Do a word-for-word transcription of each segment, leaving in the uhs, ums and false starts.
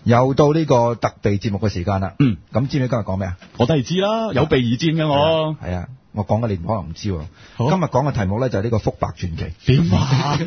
又到呢個特備節目嘅時間啦。 嗯， 咁知唔知今日講咩啊？ 我都係知啦，有備而戰嘅我。 係啊，我講嘅你可能唔知喎。今日講嘅題目咧就係呢個福伯傳奇。 點啊？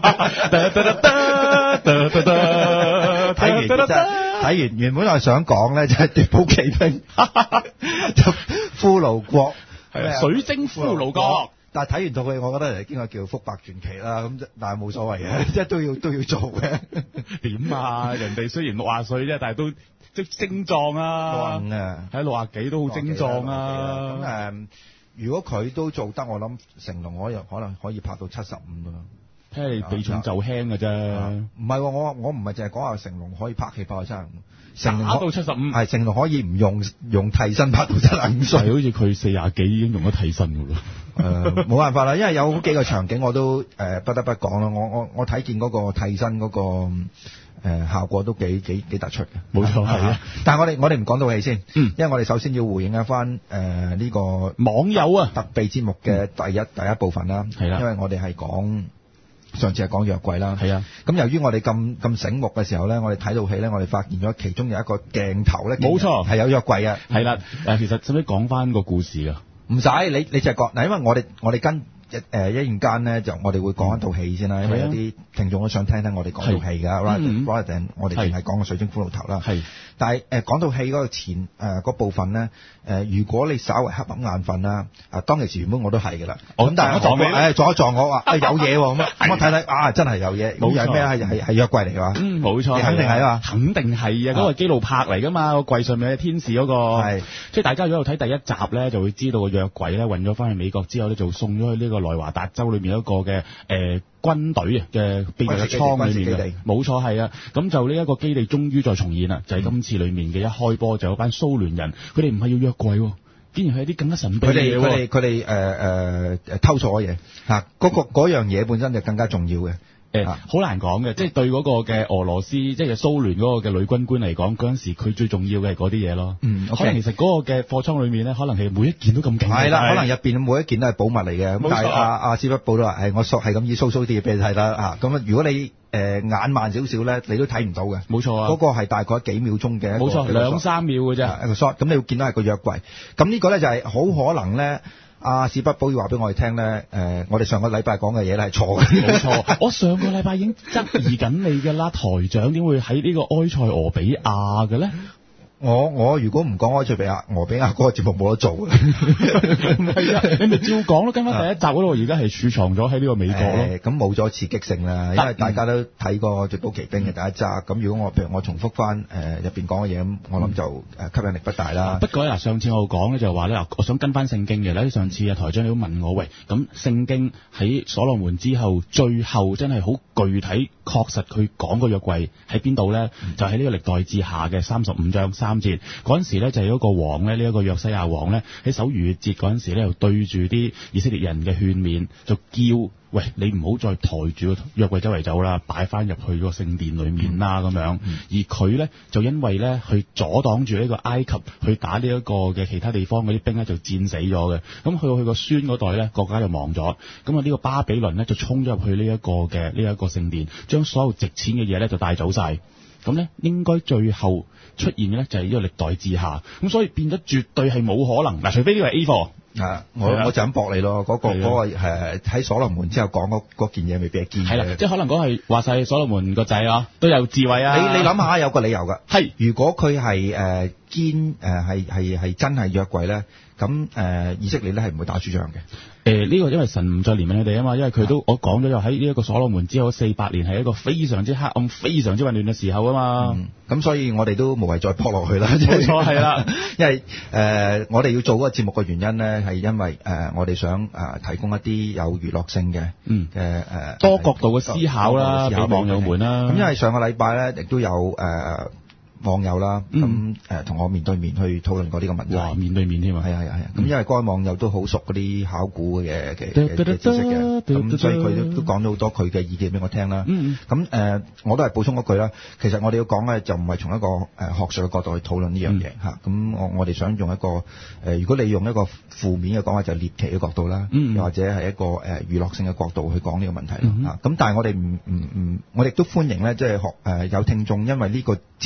睇完真睇完，原本我係想講咧就係奪寶奇兵，就骷髏國， 水晶骷髏國。 但係睇完套戲，我覺得應該叫福伯傳奇啦。咁但係冇所謂嘅，即係都要都要做嘅。 點啊？人哋雖然六廿歲啫，但係都即精壯啊！ 六啊， 喺六廿幾都好精壯啊！ 咁誒，如果佢都做得，我諗成龍可以可能可以拍到七十五噶啦。 睇下你避重就輕嘅啫。 唔係，我我唔係淨係講話成龍可以拍戲拍到七十五。成龍打到七十五， 係成龍可以唔用用替身拍到七十五歲， 好似佢四廿幾已經用咗替身噶咯。 誒、呃，冇辦法啦，因為有好幾個場景我都誒、呃、不得不講啦。我我我睇見嗰個替身嗰、嗰個誒、呃、效果都幾幾幾突出嘅。 冇錯係啊， 但係我哋我哋唔講到戲先， 嗯， 因為我哋首先要回應一翻誒呢個網友啊特備節目嘅第一、嗯、第一部分啦， 係啦， 因為我哋係講。上次係講約櫃啦， 係啊。 咁由於我哋咁咁醒目嘅時候咧，我哋睇到戲咧，我哋發現咗其中有一個鏡頭咧， 冇錯係有約櫃啊。 係啦，誒，其實使唔使講翻個故事噶？ 唔使，你你就係講嗱，因為我哋我哋跟一誒一陣間咧，就我哋會講一套戲先啦，因為有啲聽眾都想聽聽我哋講套戲㗎，rather than我哋淨係講個水晶骷髏頭啦。係，但係誒講到戲嗰個前誒嗰部分咧，誒如果你稍為瞌瞌眼瞓啦，啊當其時原本我都係㗎啦，咁但係我撞我誒撞一撞我話誒有嘢喎咁，我睇睇啊真係有嘢，冇係咩係係係約櫃嚟㗎嘛？ 嗯，冇錯， 你肯定係啊嘛， 肯定係啊，嗰個基路柏嚟㗎嘛，個櫃上面嘅天使嗰個，係，即係大家如果有睇第一集咧，就會知道個約櫃咧運咗翻去美國之後咧，就送咗去呢個內華達州裏面一個嘅誒軍隊啊嘅秘密倉裏面嘅，冇錯係啊，咁就呢一個基地終於再重現啦，就係今次裏面嘅一開波就有班蘇聯人，佢哋唔係要約櫃，竟然係一啲更加神秘嘅嘢，佢哋佢哋誒誒誒偷錯嘢嚇，嗰個嗰樣嘢本身就更加重要嘅。誒、呃，好難講嘅，即係對嗰個嘅俄羅斯，即係蘇聯嗰個嘅女軍官嚟講，嗰陣時佢最重要嘅係嗰啲嘢咯。嗯， okay，可能其實嗰個嘅貨倉裏面咧，可能係每一件都咁勁。係啦，可能入邊每一件都係寶物嚟嘅。咁但係阿阿史匹堡都話，係我係咁以 show show 啲嘢俾你睇啦。嚇，咁啊，如果你誒、呃、眼慢少少咧，你都睇唔到嘅。冇錯啊。嗰、那個係大概幾秒鐘嘅。冇錯，兩三秒嘅啫。一個 shot，咁你會見到係個約櫃。咁呢個咧就係好可能咧。阿史匹堡要話俾我哋聽咧，誒、呃，我哋上個禮拜講嘅嘢咧係錯嘅。冇錯，我上個禮拜已經質疑緊你嘅啦，台長點會喺呢個埃塞俄比亞嘅咧？我我如果唔講埃塞比亞俄比亞嗰個節目冇得做嘅，唔係啊，你咪照講咯，跟翻第一集嗰度，而家係儲藏咗喺呢個美國咯。咁冇咗刺激性啦，因為大家都睇過《奪寶奇兵》嘅第一集，咁、嗯、如果我譬如我重複翻誒入邊講嘅嘢，咁我諗就誒吸引力不大啦。不過嗱，上次我講咧就話咧，我想跟翻聖經嘅咧，上次啊台長你都問我喂，咁聖經喺所羅門之後，最後真係好具體確實佢講個約櫃喺邊度咧？就喺呢個歷代志下嘅三十五章三節嗰陣時咧，就係一個王咧，呢、這、一個約西亞王咧，喺守逾越節嗰陣時咧，又對住啲以色列人嘅勸勉，就叫喂，你唔好再抬住個約櫃周圍走啦，擺翻入去個聖殿裏面啦咁、嗯、樣。而佢咧就因為咧去阻擋住呢個埃及去打呢一個嘅其他地方嗰啲兵咧，就戰死咗嘅。咁去到佢個孫嗰代咧，國家就亡咗。咁啊呢個巴比倫咧就衝咗入去呢一個嘅呢一個聖殿，將所有值錢嘅嘢咧就帶走晒。咁咧應該最後出現嘅咧就係呢個歷代志下，咁所以變咗絕對係冇可能。嗱，除非呢個係 A 貨。啊！我我就咁駁你咯，嗰、那個嗰、那個誒喺所羅門之後講嗰件嘢未必係堅嘅。係啦，即係可能講係話晒所羅門個仔啊，都有智慧啊。你你諗下有個理由㗎。係，如果佢係誒堅誒係係係真係約櫃咧，咁誒、呃、以色列咧係唔會打輸仗嘅。誒、呃、呢、這個因為神唔再憐憫佢哋啊嘛，因為佢都我講咗又喺呢一個所羅門之後四百年係一個非常之黑暗、非常之混亂嘅時候啊嘛。咁、嗯、所以我哋都無謂再撲落去啦。冇錯係啦，因為誒、呃、我哋要做嗰個節目嘅原因咧，係因為誒、呃、我哋想誒、呃、提供一啲有娛樂性嘅嘅誒多角度嘅思考啦，俾網友們啦。咁因為上個禮拜咧亦都有誒。呃網友啦，咁誒同我面對面去討論過呢個問題。哇，面對面添啊！係啊係啊係啊！咁、嗯、因為該網友都好熟嗰啲考古嘅嘅嘅知識嘅，咁所以佢都都講咗好多佢嘅意見俾我聽啦。咁、嗯、誒、呃，我都係補充一句啦。其實我哋要講嘅就唔係從一個誒學術嘅角度去討論呢樣嘢嚇。咁、嗯、我我哋想用一個誒、呃，如果你用一個負面嘅講法，就係、獵奇嘅角度啦，又、嗯、或者係一個誒、呃、娛樂性嘅角度去講呢個問題啦。咁、嗯啊、但係我哋唔唔唔，我哋都歡迎咧，即係學誒有聽眾因為呢個節目。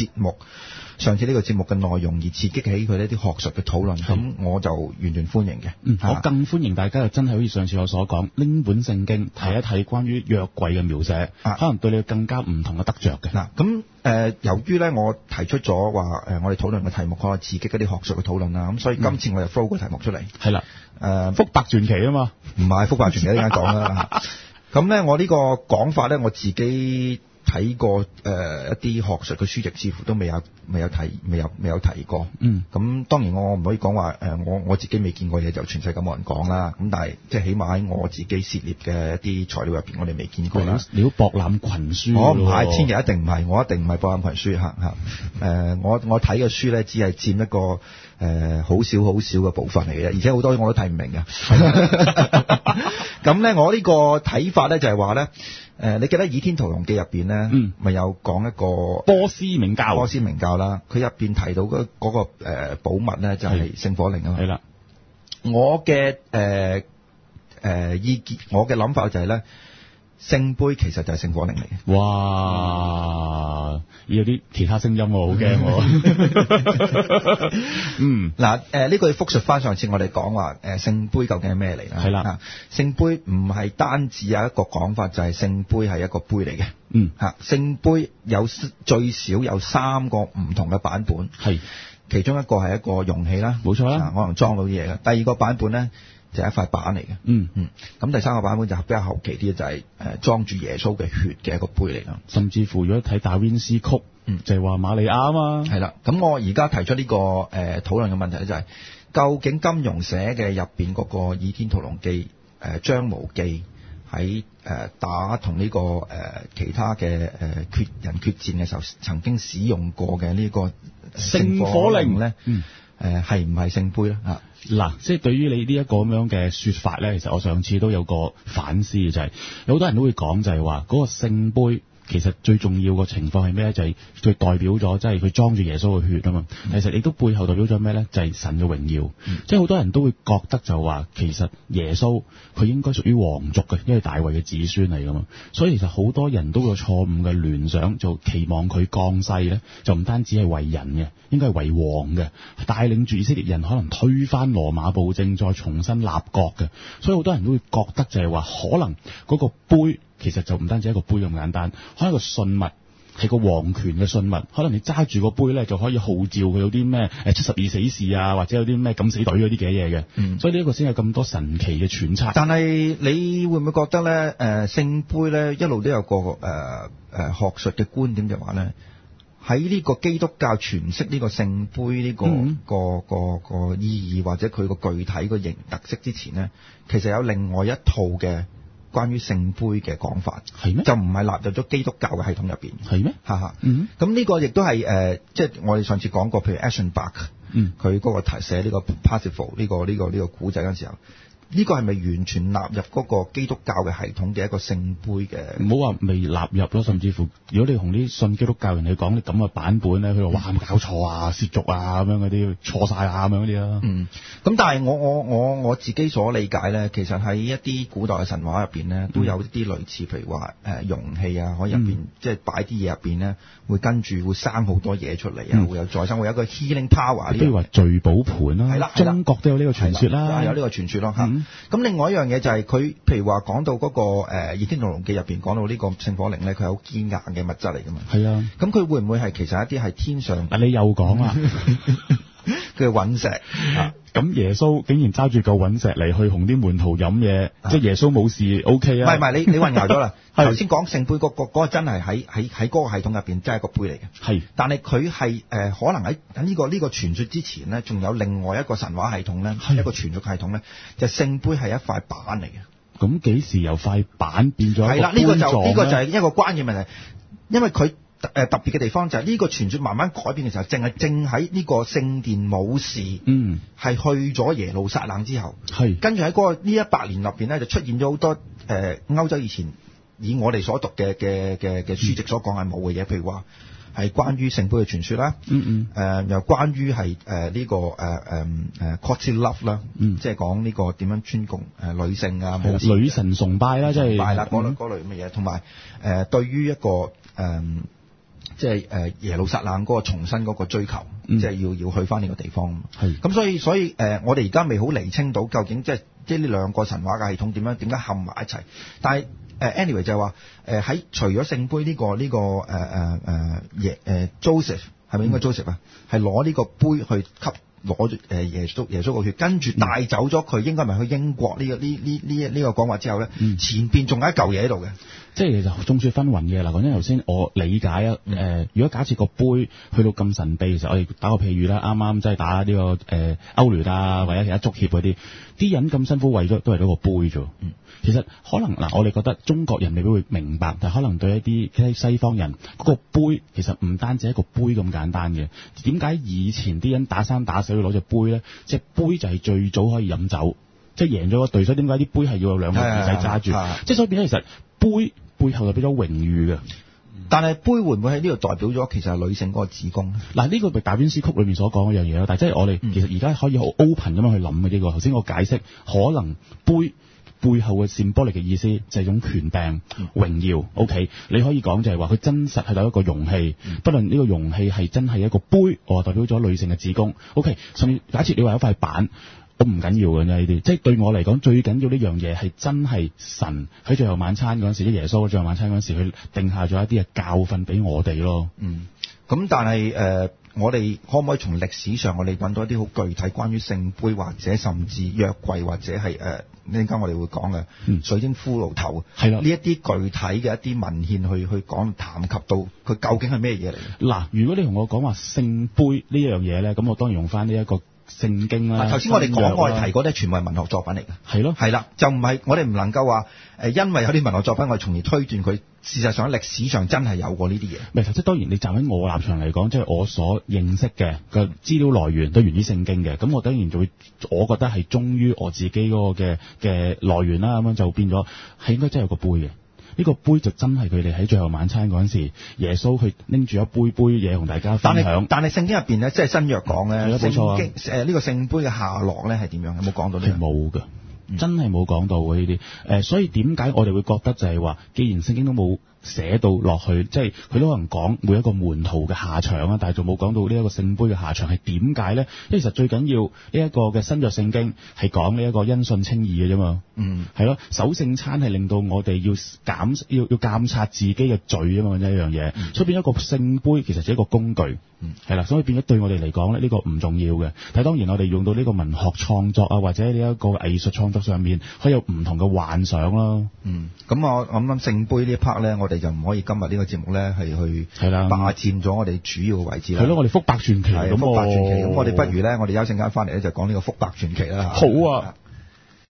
上次呢個節目嘅內容而刺激起佢呢啲學術嘅討論，咁我就完全歡迎嘅。 嗯，我更歡迎大家就真係好似上次我所講，拎本聖經睇一睇關於約櫃嘅描寫，啊、可能對你更加唔同嘅得着嘅。 嗱，咁誒，由於咧我提出咗話誒，我哋討論嘅題目可以刺激嗰啲學術嘅討論啦，咁所以今次我就 throw 個題目出嚟。係啦、嗯，誒，福伯傳奇啊嘛，唔係福伯傳奇呢間講啦。咁咧，我呢個講法咧，我自己睇過誒、呃、一啲學術嘅書籍，似乎都未有未有提未有未有提過。嗯。咁當然我唔可以講話誒，我我自己未見過嘢就全世界冇人講啦。咁但係即係起碼喺我自己涉獵嘅一啲材料入邊，我哋未見過啦。 你都博覽群書。 我唔係，千祈一定唔係，我一定唔係博覽群書嚇嚇。誒，我我睇嘅書咧，只係佔一個誒好、呃、少好少嘅部分嚟嘅，而且好多我都睇唔明嘅。咁咧，我呢個睇法咧就係話咧。誒、呃，你記得《倚天屠龍記》入邊咧，咪、嗯、有講一個波斯明教， 波斯明教啦。佢入邊提到嗰、那、嗰個誒、呃、寶物咧，就係、是、聖火令啊嘛。係啦，我嘅誒誒意見，我嘅諗法就係、是、咧，聖杯其實就係聖火令嚟嘅。 哇！有啲其他聲音喎，好驚喎。嗯， 嗱，誒呢個要復述翻上次我哋講話，誒聖杯究竟係咩嚟啦？係啦，聖杯唔係單止有一個講法，就係、是、聖杯係一個杯嚟嘅。嗯，嚇聖杯有最少有三個唔同嘅版本，係其中一個係一個容器啦，冇錯啦，可能裝到啲嘢嘅。第二個版本咧，就係一塊板嚟嘅。嗯嗯，咁第三個版本就比較後期啲，就係誒裝住耶穌嘅血嘅一個杯嚟啦。 甚至乎如果睇達溫斯曲，嗯，就係話瑪利亞啊嘛。 係啦，咁我而家提出呢、這個誒、呃、討論嘅問題咧、就是，就係究竟金庸寫嘅入邊嗰個《倚天屠龍記》誒、呃、張無忌喺誒、呃、打同呢、這個誒、呃、其他嘅誒、呃、決人決戰嘅時候，曾經使用過嘅呢個聖火令咧，嗯。誒係唔係聖杯咧？啊嗱，即係對於你呢一個咁樣嘅說法咧，其實我上次都有個反思嘅，就係、是、有好多人都會講就係話嗰個聖杯其實最重要個情況係咩咧？就係、是、佢代表咗即係佢裝住耶穌嘅血啊嘛。嗯、其實亦都背後代表咗咩咧？就係、是、神嘅榮耀。嗯、即係好多人都會覺得就話其實耶穌佢應該屬於皇族嘅，因為大衛嘅子孫嚟噶嘛。所以其實好多人都有錯誤嘅聯想，就期望佢降世咧，就唔單止係為人嘅，應該係為王嘅，帶領住以色列人可能推翻羅馬暴政，再重新立國嘅。所以好多人都會覺得就係話，可能嗰個杯其實就唔單止一個杯咁簡單，可能一個信物，係個皇權嘅信物。可能你揸住個杯咧，就可以號召佢有啲咩誒七十二死士啊，或者有啲咩敢死隊嗰啲嘅嘢嘅。嗯，所以呢一個先有咁多神奇嘅揣測。 但係你會唔會覺得咧？誒、呃，聖杯咧一路都有個誒誒、呃呃、學術嘅觀點就話咧，喺呢個基督教詮釋呢個聖杯呢、這個、嗯、個個個意義或者佢個具體個形特色之前咧，其實有另外一套嘅關於聖杯嘅講法，係咩？就唔係納入咗基督教嘅系統入邊，係咩？哈哈，嗯，咁呢個亦都係誒，即係我哋上次講過，譬如 Aschenbach，嗯，佢嗰個題寫呢個 Parsifal 呢個呢個呢個古仔嗰陣時候。呢個係咪完全納入嗰個基督教嘅系統嘅一個聖杯嘅？ 唔好話未納入咯，甚至乎如果你同啲信基督教人去講你咁嘅版本咧，佢話哇，有冇搞錯啊，褻瀆啊咁樣嗰啲，錯晒啊咁樣嗰啲啦。嗯， 咁但係我我我我自己所理解咧，其實喺一啲古代嘅神話入邊咧，都有一啲類似，譬如話誒容器啊，可以入邊、嗯、即係擺啲嘢入邊咧，會跟住會生好多嘢出嚟啊，嗯、會有再生，會有一個 healing power。 譬如話聚寶盤啦，係啦，中國都有呢個傳說啦， 有呢個傳說咯嚇。咁、嗯、另外一樣嘢就係佢，譬如話講到嗰、那個誒《倚天屠龍記》入邊講到呢個聖火靈咧，佢係好堅硬嘅物質嚟噶嘛。係啊。咁佢會唔會係其實一啲係天上？ 啊，你又講啦， 佢隕石。 咁耶穌竟然揸住嚿隕石嚟去同啲門徒飲嘢，啊、即係耶穌冇事 O K 啊？ 唔係唔係，你你混淆咗啦。頭先講聖杯嗰、那個嗰、那個真係喺喺喺嗰個系統入邊，真係個杯嚟嘅。係。但係佢係誒可能喺喺呢個呢、這個傳說之前咧，仲有另外一個神話系統咧，一個傳說系統咧，就聖、是、杯係一塊板嚟嘅。 咁幾時由塊板變咗？ 係啦，呢、這個就呢、這個就係一個關鍵問題，因為佢。誒、呃、特別嘅地方就係呢個傳說慢慢改變嘅時候，淨係正喺呢個聖殿武士，嗯，係去咗耶路撒冷之後，係跟住喺嗰個呢一百年入邊咧，就出現咗好多誒、呃、歐洲以前以我哋所讀嘅嘅嘅嘅書籍所講係冇嘅嘢，譬如話係關於聖杯嘅傳說啦，嗯嗯，誒、呃、又關於係誒呢個誒誒誒 courtly love 啦，嗯，即係講呢個點樣尊重誒、呃、女性啊， 女神崇拜啦，即係拜啦嗰類嗰類咁嘅嘢，同埋誒對於一個誒。呃即係誒耶路撒冷嗰個重新嗰個追求， 嗯、 即係要要去翻呢個地方。 係咁所以所以誒、呃，我哋而家未好釐清到究竟即係即係呢兩個神話嘅系統點樣點解冚埋一齊。但係誒、呃、anyway 就係話誒喺除咗聖杯呢、呢個呢、呢個誒誒誒耶誒 Joseph 係咪應該 Joseph 啊？係攞呢個杯去吸。攞住誒耶穌耶穌個血，跟住帶走咗佢，應該咪去英國呢個呢呢呢呢個講話之後咧， 嗯、 前邊仲有一嚿嘢喺度嘅，即係其實眾說紛紜嘅。嗱，講真頭先我理解啊，誒、嗯呃，如果假設個杯去到咁神秘，其實我哋打個譬如啦，啱啱即係打呢、呢個誒、呃、歐聯啊，或者其他足協嗰啲，啲人咁辛苦為咗都係嗰個杯啫。嗯，其實可能嗱，我哋覺得中國人未必會明白，但係可能對一啲其他西方人嗰、嗰個杯其實唔單止係一個杯咁簡單嘅。點解以前啲人打生打死要攞隻杯咧？隻杯就係最早可以飲酒，即係贏咗個隊，所以點解啲杯係要有兩個耳仔揸住？即係所以變咗，其實杯背後就變咗榮譽嘅。 但係杯會唔會喺呢度代表咗其實係女性嗰個子宮？ 嗱，呢個咪達芬斯曲裏面所講嗰樣嘢咯。但係即係我哋其實而家可以好 open 咁樣去諗嘅呢個。頭先我解釋，可能杯背後嘅 symbolic 嘅意思就係一種權柄、嗯、榮耀。OK，你可以講就係話佢真實係有一個容器，嗯、不論呢個容器係真係一個杯，我代表咗女性嘅子宮。OK，甚至假設你話有塊板。我唔緊要嘅啫，呢啲即係對我嚟講最緊要呢樣嘢係真係神喺最後晚餐嗰陣時，即耶穌喺最後晚餐嗰陣時，佢定下咗一啲嘅教訓俾我哋咯。嗯，咁但係誒、呃，我哋可唔可以從歷史上我哋揾到一啲好具體關於聖杯或者甚至約櫃或者係誒呢陣間我哋會講嘅水晶骷髏頭係啦，呢一啲具體嘅一啲文獻去去講談及到佢究竟係咩嘢嚟嘅？嗱，如果你同我講話聖杯呢樣嘢咧，咁我當然用翻呢一個。聖經啦，頭先我哋講我哋提過咧，全部係文學作品嚟嘅，係咯，係啦，就唔係我哋唔能夠話誒，因為有啲文學作品，我哋從而推斷佢事實上喺歷史上真係有過呢啲嘢。唔係，即係當然你站喺我立場嚟講，即係我所認識嘅個資料來源都源於聖經嘅，咁我當然就會，我覺得係忠於我自己嗰個嘅嘅來源啦，咁樣就變咗係應該真係有個杯嘅。呢個杯就真係佢哋喺最後晚餐嗰陣時，耶穌去拎住一杯杯嘢同大家分享。但係聖經入邊咧，即係新約講咧，聖經誒呢、呃這個聖杯嘅下落咧係點樣？有冇講到呢？係冇㗎，真係冇講到嘅呢啲。誒、呃，所以點解我哋會覺得就係話，既然聖經都冇寫到落去，即係佢都可能講每一個門徒嘅下場啊，但係就冇講到呢一個聖杯嘅下場係點解咧？因為其實最緊要呢一個嘅新約聖經係講呢一個因信稱義嘅啫嘛。嗯，係咯，守聖餐係令到我哋要減要要監察自己嘅罪啊嘛，一樣嘢。嗯、所以變咗個聖杯其實係一個工具。嗯，係啦，所以變咗對我哋嚟講咧，呢、這個唔重要嘅。但係當然我哋用到呢個文學創作啊，或者呢一個藝術創作上面，可以有唔同嘅幻想咯。嗯，咁我我諗聖杯呢一 part 咧，我哋就唔可以今日呢個節目咧係去係啦霸佔咗我哋主要嘅位置啦。係咯，我哋福伯傳奇咁，福伯傳奇咁，我哋不如咧，我哋休息間翻嚟咧就講呢個福伯傳奇啦。好啊。